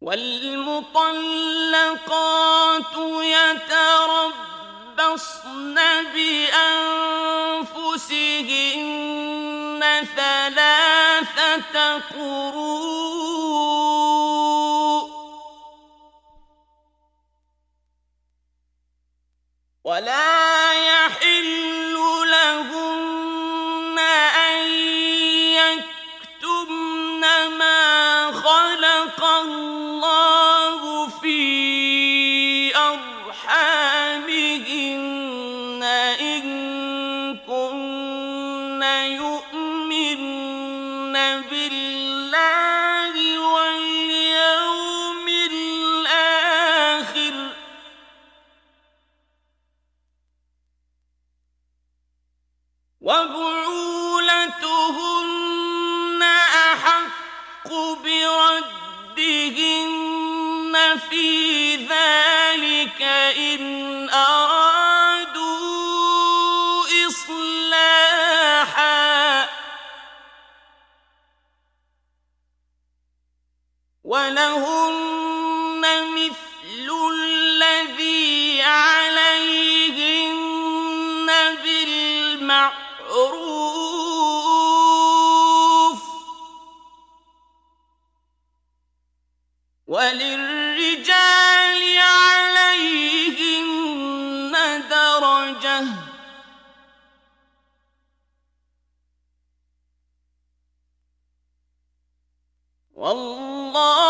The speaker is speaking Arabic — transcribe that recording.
والمطلقات يتربصن بأنفسهن ثلاثة قروء ولا يحل لهن أن يكتمن ما خلق الله في أرحامهن إن كن يؤمن بالله واليوم الآخر وبعولتهن أحق بردهن في ذلك إن أرادوا إصلاحا ولهن مثل الذي عليهن بالمعروف وللرجال عليهن درجة والله